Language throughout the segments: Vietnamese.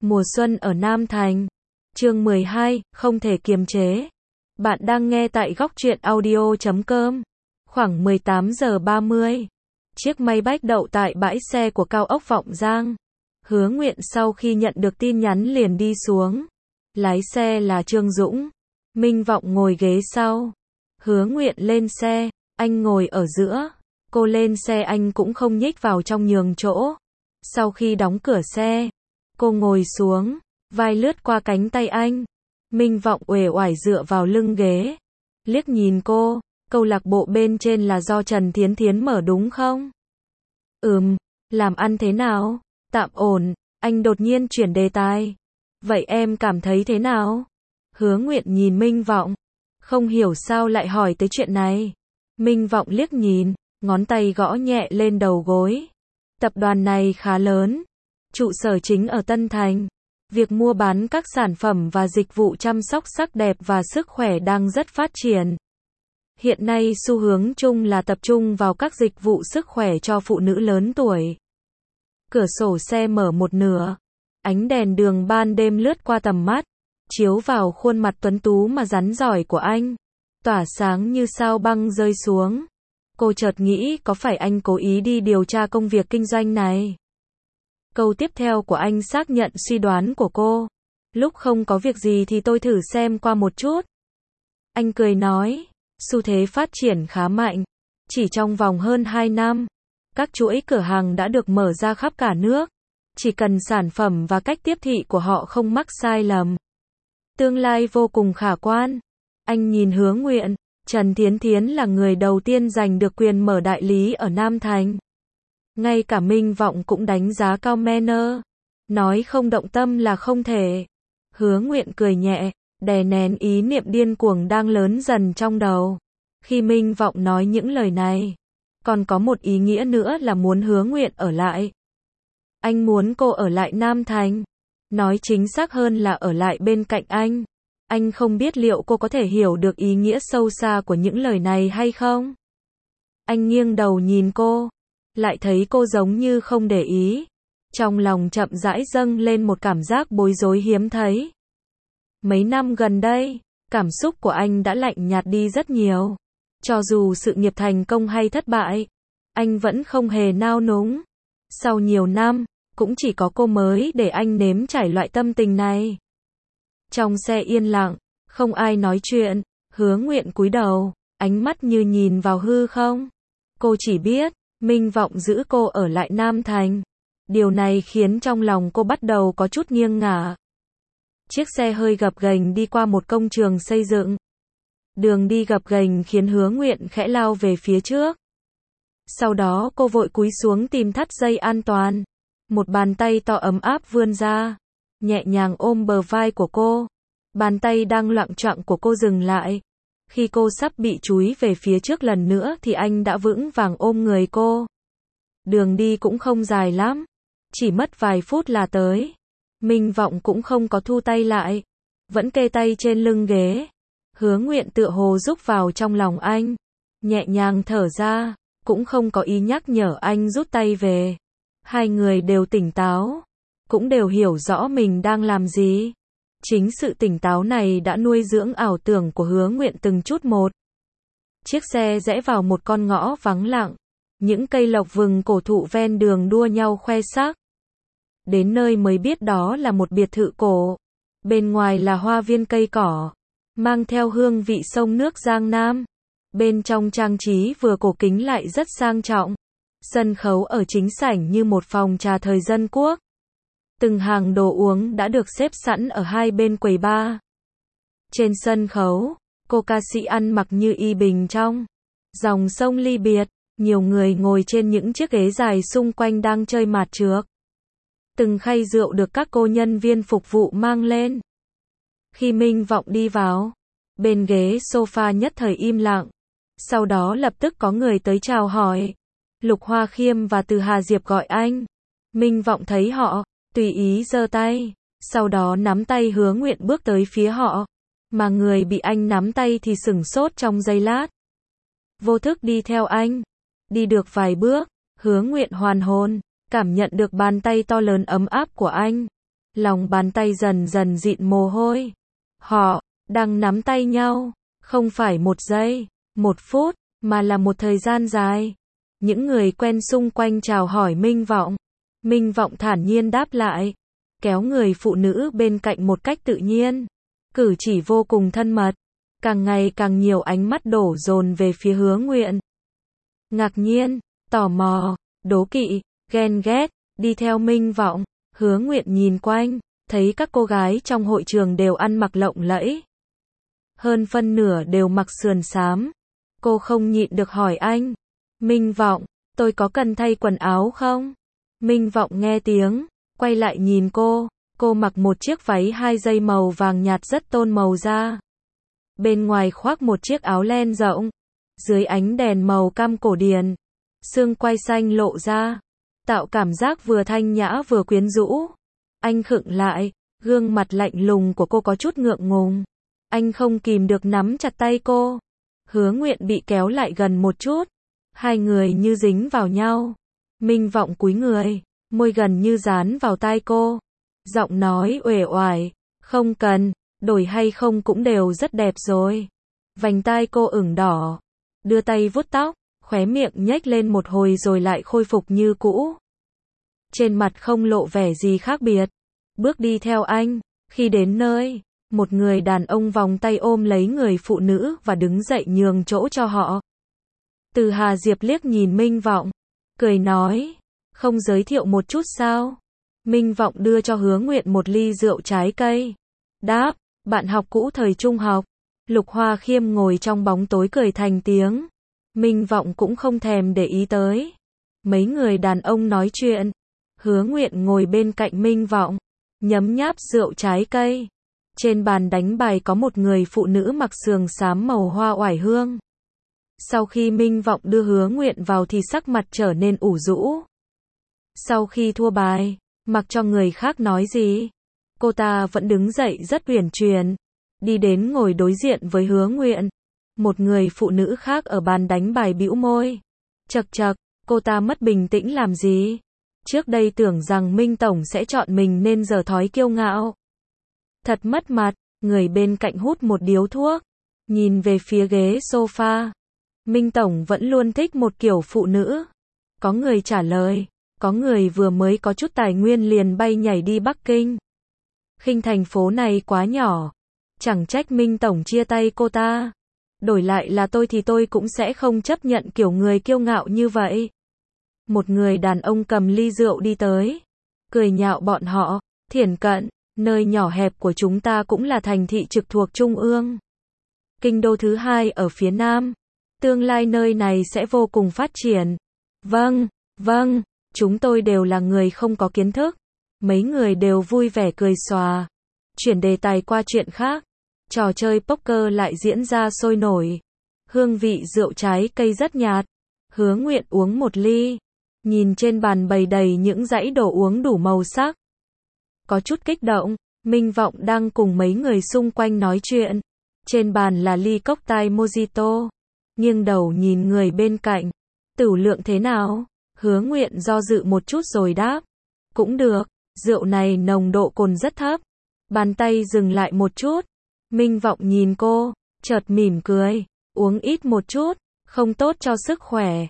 Mùa xuân ở Nam Thành. Chương 12, không thể kiềm chế. Bạn đang nghe tại góc truyện audio.com. Khoảng 18 giờ 30. Chiếc Maybach đậu tại bãi xe của cao ốc Vọng Giang. Hứa Nguyện sau khi nhận được tin nhắn liền đi xuống. Lái xe là Trương Dũng. Minh Vọng ngồi ghế sau. Hứa Nguyện lên xe, anh ngồi ở giữa. Cô lên xe anh cũng không nhích vào trong nhường chỗ. Sau khi đóng cửa xe, cô ngồi xuống, vai lướt qua cánh tay anh. Minh Vọng uể oải dựa vào lưng ghế. Liếc nhìn cô, câu lạc bộ bên trên là do Trần Thiến Thiến mở đúng không? Làm ăn thế nào? Tạm ổn, anh đột nhiên chuyển đề tài. Vậy em cảm thấy thế nào? Hứa Nguyện nhìn Minh Vọng, không hiểu sao lại hỏi tới chuyện này. Minh Vọng liếc nhìn, ngón tay gõ nhẹ lên đầu gối. Tập đoàn này khá lớn, trụ sở chính ở Tân Thành. Việc mua bán các sản phẩm và dịch vụ chăm sóc sắc đẹp và sức khỏe đang rất phát triển. Hiện nay xu hướng chung là tập trung vào các dịch vụ sức khỏe cho phụ nữ lớn tuổi. Cửa sổ xe mở một nửa, ánh đèn đường ban đêm lướt qua tầm mắt, chiếu vào khuôn mặt tuấn tú mà rắn giỏi của anh, tỏa sáng như sao băng rơi xuống. Cô chợt nghĩ có phải anh cố ý đi điều tra công việc kinh doanh này? Câu tiếp theo của anh xác nhận suy đoán của cô. Lúc không có việc gì thì tôi thử xem qua một chút. Anh cười nói, xu thế phát triển khá mạnh. Chỉ trong vòng hơn 2 năm, các chuỗi cửa hàng đã được mở ra khắp cả nước. Chỉ cần sản phẩm và cách tiếp thị của họ không mắc sai lầm, tương lai vô cùng khả quan. Anh nhìn Hứa Nguyện. Trần Thiến Thiến là người đầu tiên giành được quyền mở đại lý ở Nam Thành. Ngay cả Minh Vọng cũng đánh giá cao Manner. Nói không động tâm là không thể. Hứa Nguyện cười nhẹ, đè nén ý niệm điên cuồng đang lớn dần trong đầu. Khi Minh Vọng nói những lời này, còn có một ý nghĩa nữa là muốn Hứa Nguyện ở lại. Anh muốn cô ở lại Nam Thành. Nói chính xác hơn là ở lại bên cạnh anh. Anh không biết liệu cô có thể hiểu được ý nghĩa sâu xa của những lời này hay không? Anh nghiêng đầu nhìn cô, lại thấy cô giống như không để ý. Trong lòng chậm rãi dâng lên một cảm giác bối rối hiếm thấy. Mấy năm gần đây, cảm xúc của anh đã lạnh nhạt đi rất nhiều. Cho dù sự nghiệp thành công hay thất bại, anh vẫn không hề nao núng. Sau nhiều năm, cũng chỉ có cô mới để anh nếm trải loại tâm tình này. Trong xe yên lặng, không ai nói chuyện, Hứa Nguyện cúi đầu, ánh mắt như nhìn vào hư không. Cô chỉ biết, Minh Vọng giữ cô ở lại Nam Thành. Điều này khiến trong lòng cô bắt đầu có chút nghiêng ngả. Chiếc xe hơi gập ghềnh đi qua một công trường xây dựng. Đường đi gập ghềnh khiến Hứa Nguyện khẽ lao về phía trước. Sau đó cô vội cúi xuống tìm thắt dây an toàn. Một bàn tay to ấm áp vươn ra, nhẹ nhàng ôm bờ vai của cô. Bàn tay đang loạng choạng của cô dừng lại. Khi cô sắp bị chúi về phía trước lần nữa thì anh đã vững vàng ôm người cô. Đường đi cũng không dài lắm, chỉ mất vài phút là tới. Minh Vọng cũng không có thu tay lại, vẫn kê tay trên lưng ghế. Hứa Nguyện tựa hồ rúc vào trong lòng anh, nhẹ nhàng thở ra, cũng không có ý nhắc nhở anh rút tay về. Hai người đều tỉnh táo, cũng đều hiểu rõ mình đang làm gì. Chính sự tỉnh táo này đã nuôi dưỡng ảo tưởng của Hứa Nguyện từng chút một. Chiếc xe rẽ vào một con ngõ vắng lặng. Những cây lộc vừng cổ thụ ven đường đua nhau khoe sắc. Đến nơi mới biết đó là một biệt thự cổ. Bên ngoài là hoa viên cây cỏ, mang theo hương vị sông nước Giang Nam. Bên trong trang trí vừa cổ kính lại rất sang trọng. Sân khấu ở chính sảnh như một phòng trà thời dân quốc. Từng hàng đồ uống đã được xếp sẵn ở hai bên quầy bar. Trên sân khấu, cô ca sĩ ăn mặc như y bình trong dòng sông ly biệt. Nhiều người ngồi trên những chiếc ghế dài xung quanh đang chơi mạt trược. Từng khay rượu được các cô nhân viên phục vụ mang lên. Khi Minh Vọng đi vào, bên ghế sofa nhất thời im lặng. Sau đó lập tức có người tới chào hỏi. Lục Hoa Khiêm và Từ Hà Diệp gọi anh. Minh Vọng thấy họ, tùy ý giơ tay, sau đó nắm tay Hứa Nguyện bước tới phía họ. Mà người bị anh nắm tay thì sửng sốt trong giây lát. Vô thức đi theo anh. Đi được vài bước, Hứa Nguyện hoàn hồn, cảm nhận được bàn tay to lớn ấm áp của anh. lòng bàn tay dần dần dịn mồ hôi. Họ đang nắm tay nhau, không phải 1 giây, 1 phút, mà là một thời gian dài. Những người quen xung quanh chào hỏi Minh Vọng. Minh Vọng thản nhiên đáp lại, kéo người phụ nữ bên cạnh một cách tự nhiên. Cử chỉ vô cùng thân mật. Càng ngày càng nhiều ánh mắt đổ dồn về phía Hứa Nguyện. Ngạc nhiên, tò mò, đố kỵ, ghen ghét, đi theo Minh Vọng. Hứa Nguyện nhìn quanh, thấy các cô gái trong hội trường đều ăn mặc lộng lẫy. Hơn phân nửa đều mặc sườn xám. Cô không nhịn được hỏi anh. Minh Vọng, tôi có cần thay quần áo không? Minh Vọng nghe tiếng, quay lại nhìn cô. Cô mặc một chiếc váy 2 dây màu vàng nhạt rất tôn màu da. Bên ngoài khoác một chiếc áo len rộng. Dưới ánh đèn màu cam cổ điển, xương quai xanh lộ ra, tạo cảm giác vừa thanh nhã vừa quyến rũ. Anh khựng lại, gương mặt lạnh lùng của cô có chút ngượng ngùng. Anh không kìm được nắm chặt tay cô. Hứa Nguyện bị kéo lại gần một chút. Hai người như dính vào nhau. Minh Vọng cúi người, môi gần như dán vào tai cô. Giọng nói uể oải, không cần, đổi hay không cũng đều rất đẹp rồi. Vành tai cô ửng đỏ, đưa tay vuốt tóc, khóe miệng nhếch lên một hồi rồi lại khôi phục như cũ. Trên mặt không lộ vẻ gì khác biệt. Bước đi theo anh, khi đến nơi, một người đàn ông vòng tay ôm lấy người phụ nữ và đứng dậy nhường chỗ cho họ. Từ Hà Diệp liếc nhìn Minh Vọng, cười nói, không giới thiệu một chút sao? Minh Vọng đưa cho Hứa Nguyện một ly rượu trái cây. Đáp, bạn học cũ thời trung học. Lục Hoa Khiêm ngồi trong bóng tối cười thành tiếng. Minh Vọng cũng không thèm để ý tới. Mấy người đàn ông nói chuyện. Hứa Nguyện ngồi bên cạnh Minh Vọng, nhấm nháp rượu trái cây. Trên bàn đánh bài có một người phụ nữ mặc sườn xám màu hoa oải hương. Sau khi Minh Vọng đưa Hứa Nguyện vào thì sắc mặt trở nên ủ rũ. Sau khi thua bài, mặc cho người khác nói gì, cô ta vẫn đứng dậy rất uyển chuyển, đi đến ngồi đối diện với Hứa Nguyện. Một người phụ nữ khác ở bàn đánh bài bĩu môi. Chậc chậc, cô ta mất bình tĩnh làm gì? Trước đây tưởng rằng Minh Tổng sẽ chọn mình nên giờ thói kiêu ngạo. Thật mất mặt, người bên cạnh hút một điếu thuốc, nhìn về phía ghế sofa. Minh Tổng vẫn luôn thích một kiểu phụ nữ. Có người trả lời, có người vừa mới có chút tài nguyên liền bay nhảy đi Bắc Kinh. Khinh thành phố này quá nhỏ, chẳng trách Minh Tổng chia tay cô ta. Đổi lại là tôi thì tôi cũng sẽ không chấp nhận kiểu người kiêu ngạo như vậy. Một người đàn ông cầm ly rượu đi tới, cười nhạo bọn họ, Thiển Cận, nơi nhỏ hẹp của chúng ta cũng là thành thị trực thuộc Trung ương. Kinh đô thứ 2 ở phía Nam. Tương lai nơi này sẽ vô cùng phát triển. Vâng, chúng tôi đều là người không có kiến thức. Mấy người đều vui vẻ cười xòa. Chuyển đề tài qua chuyện khác. Trò chơi poker lại diễn ra sôi nổi. Hương vị rượu trái cây rất nhạt. Hứa Nguyện uống một ly. Nhìn trên bàn bày đầy những dãy đồ uống đủ màu sắc. Có chút kích động, Minh Vọng đang cùng mấy người xung quanh nói chuyện. Trên bàn là ly cocktail mojito. Nghiêng đầu nhìn người bên cạnh. Tửu lượng thế nào? Hứa Nguyện do dự một chút rồi đáp. Cũng được, rượu này nồng độ cồn rất thấp. Bàn tay dừng lại một chút. Minh Vọng nhìn cô, chợt mỉm cười. Uống ít một chút, không tốt cho sức khỏe.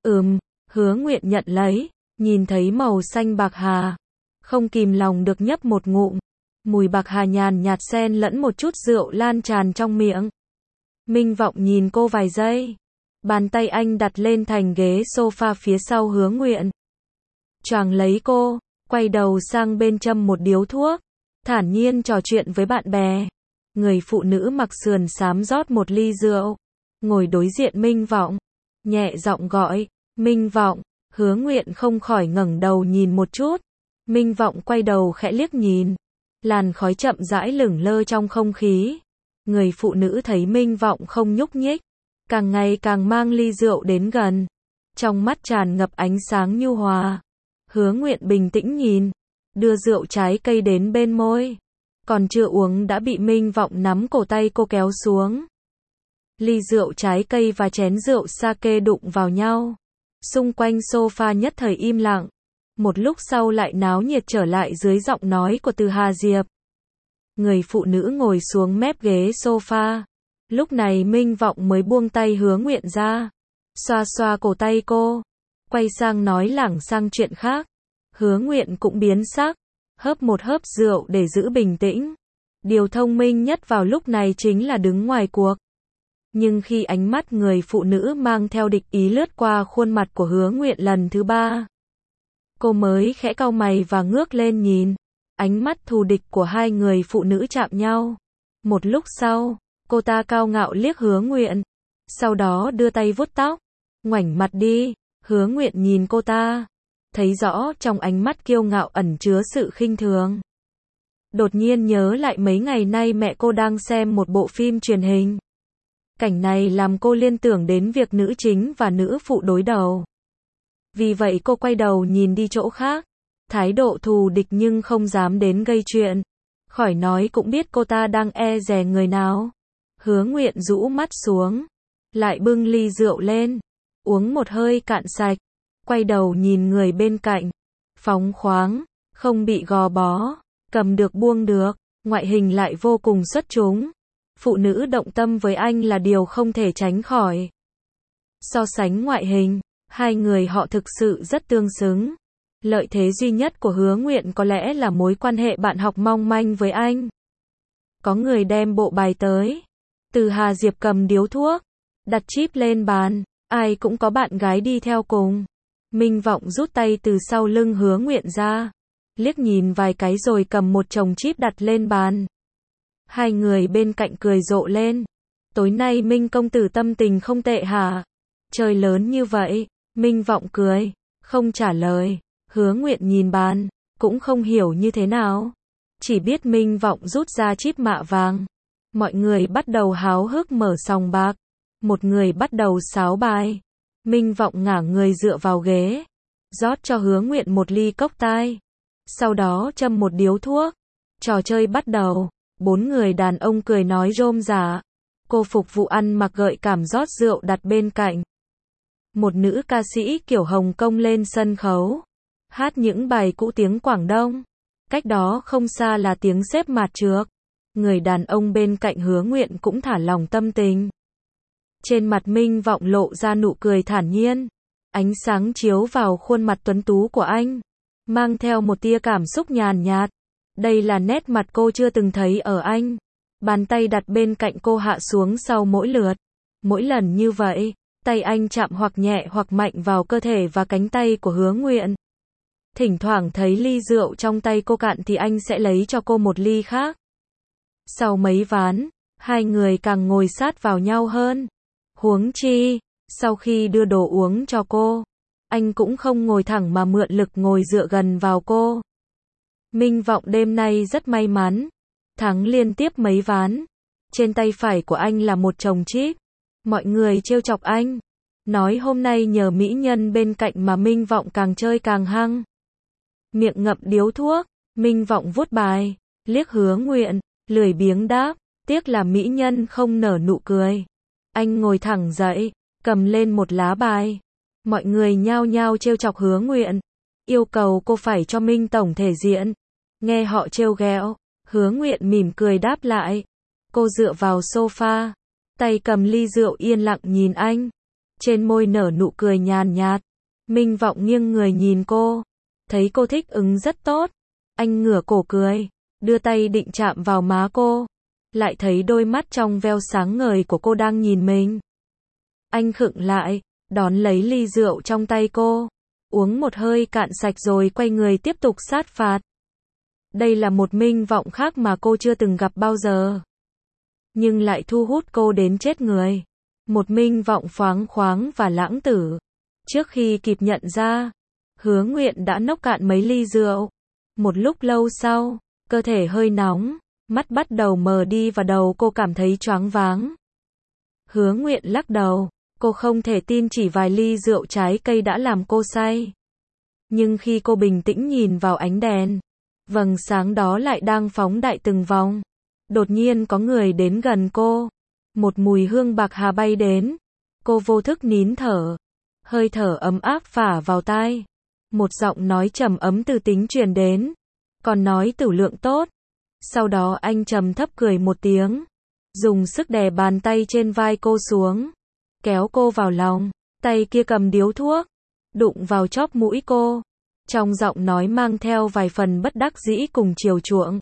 Hứa Nguyện nhận lấy, nhìn thấy màu xanh bạc hà. Không kìm lòng được nhấp một ngụm. Mùi bạc hà nhàn nhạt xen lẫn một chút rượu lan tràn trong miệng. Minh Vọng nhìn cô vài giây. Bàn tay anh đặt lên thành ghế sofa phía sau Hứa Nguyện. Choàng lấy cô, quay đầu sang bên châm một điếu thuốc. Thản nhiên trò chuyện với bạn bè. Người phụ nữ mặc sườn xám rót một ly rượu. Ngồi đối diện Minh Vọng. Nhẹ giọng gọi, Minh Vọng. Hứa Nguyện không khỏi ngẩng đầu nhìn một chút. Minh Vọng quay đầu khẽ liếc nhìn. Làn khói chậm rãi lửng lơ trong không khí. Người phụ nữ thấy Minh Vọng không nhúc nhích, càng ngày càng mang ly rượu đến gần. Trong mắt tràn ngập ánh sáng nhu hòa. Hứa Nguyện bình tĩnh nhìn, đưa rượu trái cây đến bên môi. Còn chưa uống đã bị Minh Vọng nắm cổ tay cô kéo xuống. Ly rượu trái cây và chén rượu sake đụng vào nhau. Xung quanh sofa nhất thời im lặng. Một lúc sau lại náo nhiệt trở lại dưới giọng nói của Từ Hà Diệp. Người phụ nữ ngồi xuống mép ghế sofa. Lúc này Minh Vọng mới buông tay Hứa Nguyện ra. Xoa xoa cổ tay cô. Quay sang nói lảng sang chuyện khác. Hứa Nguyện cũng biến sắc. Hớp một hớp rượu để giữ bình tĩnh. Điều thông minh nhất vào lúc này chính là đứng ngoài cuộc. Nhưng khi ánh mắt người phụ nữ mang theo địch ý lướt qua khuôn mặt của Hứa Nguyện lần thứ ba, cô mới khẽ cau mày và ngước lên nhìn. Ánh mắt thù địch của hai người phụ nữ chạm nhau. Một lúc sau, cô ta cao ngạo liếc Hứa Nguyện. Sau đó đưa tay vuốt tóc. Ngoảnh mặt đi. Hứa Nguyện nhìn cô ta. Thấy rõ trong ánh mắt kiêu ngạo ẩn chứa sự khinh thường. Đột nhiên nhớ lại mấy ngày nay mẹ cô đang xem một bộ phim truyền hình. Cảnh này làm cô liên tưởng đến việc nữ chính và nữ phụ đối đầu. Vì vậy cô quay đầu nhìn đi chỗ khác. Thái độ thù địch nhưng không dám đến gây chuyện. Khỏi nói cũng biết cô ta đang e dè người nào. Hứa Nguyện rũ mắt xuống. Lại bưng ly rượu lên. Uống một hơi cạn sạch. Quay đầu nhìn người bên cạnh. Phóng khoáng. Không bị gò bó. Cầm được buông được. Ngoại hình lại vô cùng xuất chúng. Phụ nữ động tâm với anh là điều không thể tránh khỏi. So sánh ngoại hình, hai người họ thực sự rất tương xứng. Lợi thế duy nhất của Hứa Nguyện có lẽ là mối quan hệ bạn học mong manh với anh. Có người đem bộ bài tới. Từ Hà Diệp cầm điếu thuốc, đặt chip lên bàn. Ai cũng có bạn gái đi theo cùng. Minh Vọng rút tay từ sau lưng Hứa Nguyện ra. Liếc nhìn vài cái rồi cầm một chồng chip đặt lên bàn. Hai người bên cạnh cười rộ lên. Tối nay Minh công tử tâm tình không tệ hả? Chơi lớn như vậy. Minh Vọng cười, không trả lời. Hứa Nguyện nhìn bàn, cũng không hiểu như thế nào. Chỉ biết Minh Vọng rút ra chip mạ vàng. Mọi người bắt đầu háo hức mở sòng bạc. Một người bắt đầu sáo bài. Minh Vọng ngả người dựa vào ghế. Rót cho Hứa Nguyện một ly cốc tai. Sau đó châm một điếu thuốc. Trò chơi bắt đầu. Bốn người đàn ông cười nói rôm rả. Cô phục vụ ăn mặc gợi cảm rót rượu đặt bên cạnh. Một nữ ca sĩ kiểu Hồng Kông lên sân khấu. Hát những bài cũ tiếng Quảng Đông. Cách đó không xa là tiếng xếp mạt trược. Người đàn ông bên cạnh Hứa Nguyện cũng thả lỏng tâm tình. Trên mặt Minh Vọng lộ ra nụ cười thản nhiên. Ánh sáng chiếu vào khuôn mặt tuấn tú của anh. Mang theo một tia cảm xúc nhàn nhạt. Đây là nét mặt cô chưa từng thấy ở anh. Bàn tay đặt bên cạnh cô hạ xuống sau mỗi lượt. Mỗi lần như vậy, tay anh chạm hoặc nhẹ hoặc mạnh vào cơ thể và cánh tay của Hứa Nguyện. Thỉnh thoảng thấy ly rượu trong tay cô cạn thì anh sẽ lấy cho cô một ly khác. Sau mấy ván, hai người càng ngồi sát vào nhau hơn. Huống chi, sau khi đưa đồ uống cho cô, anh cũng không ngồi thẳng mà mượn lực ngồi dựa gần vào cô. Minh Vọng đêm nay rất may mắn. Thắng liên tiếp mấy ván. Trên tay phải của anh là một chồng chip. Mọi người trêu chọc anh. Nói hôm nay nhờ mỹ nhân bên cạnh mà Minh Vọng càng chơi càng hăng. Miệng ngậm điếu thuốc. Minh Vọng vuốt bài. Liếc Hứa Nguyện. Lười biếng đáp. Tiếc là mỹ nhân không nở nụ cười. Anh ngồi thẳng dậy. Cầm lên một lá bài. Mọi người nhao nhao trêu chọc Hứa Nguyện. Yêu cầu cô phải cho Minh tổng thể diện. Nghe họ trêu ghẹo. Hứa Nguyện mỉm cười đáp lại. Cô dựa vào sofa. Tay cầm ly rượu yên lặng nhìn anh. Trên môi nở nụ cười nhàn nhạt. Minh Vọng nghiêng người nhìn cô. Thấy cô thích ứng rất tốt. Anh ngửa cổ cười. Đưa tay định chạm vào má cô. Lại thấy đôi mắt trong veo sáng ngời của cô đang nhìn mình. Anh khựng lại. Đón lấy ly rượu trong tay cô. Uống một hơi cạn sạch rồi quay người tiếp tục sát phạt. Đây là một Minh Vọng khác mà cô chưa từng gặp bao giờ. Nhưng lại thu hút cô đến chết người. Một Minh Vọng phóng khoáng và lãng tử. Trước khi kịp nhận ra, Hứa Nguyện đã nốc cạn mấy ly rượu. Một lúc lâu sau, cơ thể hơi nóng, mắt bắt đầu mờ đi và đầu cô cảm thấy choáng váng. Hứa Nguyện lắc đầu. Cô không thể tin chỉ vài ly rượu trái cây đã làm cô say. Nhưng khi cô bình tĩnh nhìn vào ánh đèn, vầng sáng đó lại đang phóng đại từng vòng. Đột nhiên có người đến gần cô. Một mùi hương bạc hà bay đến. Cô vô thức nín thở. Hơi thở ấm áp phả vào tai. Một giọng nói trầm ấm từ tính truyền đến. Còn nói Tử Lượng tốt. Sau đó anh trầm thấp cười một tiếng. Dùng sức đè bàn tay trên vai cô xuống. Kéo cô vào lòng. Tay kia cầm điếu thuốc. Đụng vào chóp mũi cô. Trong giọng nói mang theo vài phần bất đắc dĩ cùng chiều chuộng.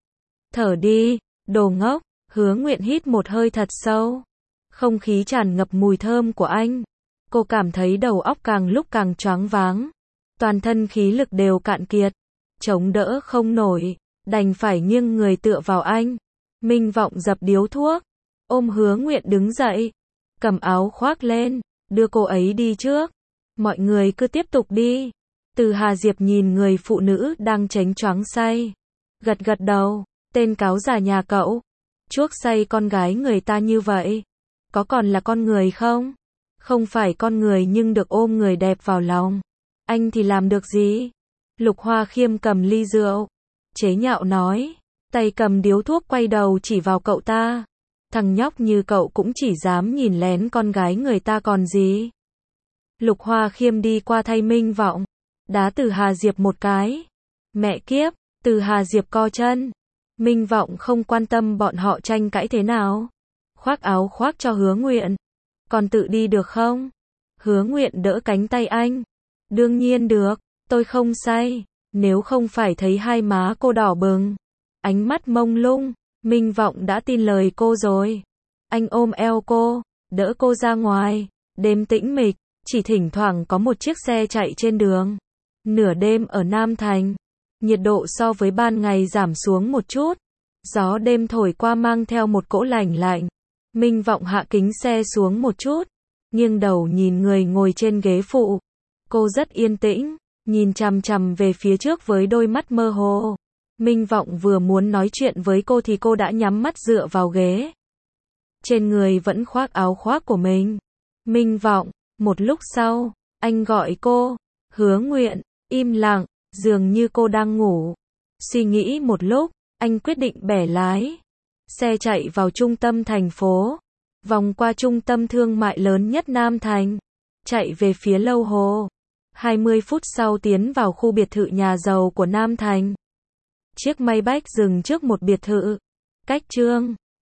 Thở đi, đồ ngốc. Hứa Nguyện hít một hơi thật sâu. Không khí tràn ngập mùi thơm của anh. Cô cảm thấy đầu óc càng lúc càng choáng váng. Toàn thân khí lực đều cạn kiệt. Chống đỡ không nổi. Đành phải nghiêng người tựa vào anh. Minh Vọng dập điếu thuốc. Ôm Hứa Nguyện đứng dậy. Cầm áo khoác lên. Đưa cô ấy đi trước. Mọi người cứ tiếp tục đi. Từ Hà Diệp nhìn người phụ nữ đang chánh choáng say. Gật gật đầu. Tên cáo già nhà cậu. Chuốc say con gái người ta như vậy. Có còn là con người không? Không phải con người nhưng được ôm người đẹp vào lòng. Anh thì làm được gì? Lục Hoa Khiêm cầm ly rượu. Chế nhạo nói. Tay cầm điếu thuốc quay đầu chỉ vào cậu ta. Thằng nhóc như cậu cũng chỉ dám nhìn lén con gái người ta còn gì. Lục Hoa Khiêm đi qua thay Minh Vọng. Đá Từ Hà Diệp một cái. Mẹ kiếp, Từ Hà Diệp co chân. Minh Vọng không quan tâm bọn họ tranh cãi thế nào. Khoác áo khoác cho Hứa Nguyện. Còn tự đi được không? Hứa Nguyện đỡ cánh tay anh. Đương nhiên được, tôi không say. Nếu không phải thấy hai má cô đỏ bừng. Ánh mắt mông lung. Minh Vọng đã tin lời cô rồi. Anh ôm eo cô. Đỡ cô ra ngoài. Đêm tĩnh mịch. Chỉ thỉnh thoảng có một chiếc xe chạy trên đường. Nửa đêm ở Nam Thành. Nhiệt độ so với ban ngày giảm xuống một chút. Gió đêm thổi qua mang theo một cỗ lạnh lạnh. Minh Vọng hạ kính xe xuống một chút. Nghiêng đầu nhìn người ngồi trên ghế phụ. Cô rất yên tĩnh. Nhìn chằm chằm về phía trước với đôi mắt mơ hồ. Minh Vọng vừa muốn nói chuyện với cô thì cô đã nhắm mắt dựa vào ghế. Trên người vẫn khoác áo khoác của mình. Minh Vọng. Một lúc sau, anh gọi cô. Hứa Nguyện. Im lặng. Dường như cô đang ngủ. Suy nghĩ một lúc, anh quyết định bẻ lái. Xe chạy vào trung tâm thành phố. Vòng qua trung tâm thương mại lớn nhất Nam Thành. Chạy về phía Lâu Hồ. 20 phút sau tiến vào khu biệt thự nhà giàu của Nam Thành. Chiếc Maybach dừng trước một biệt thự. Cách Trương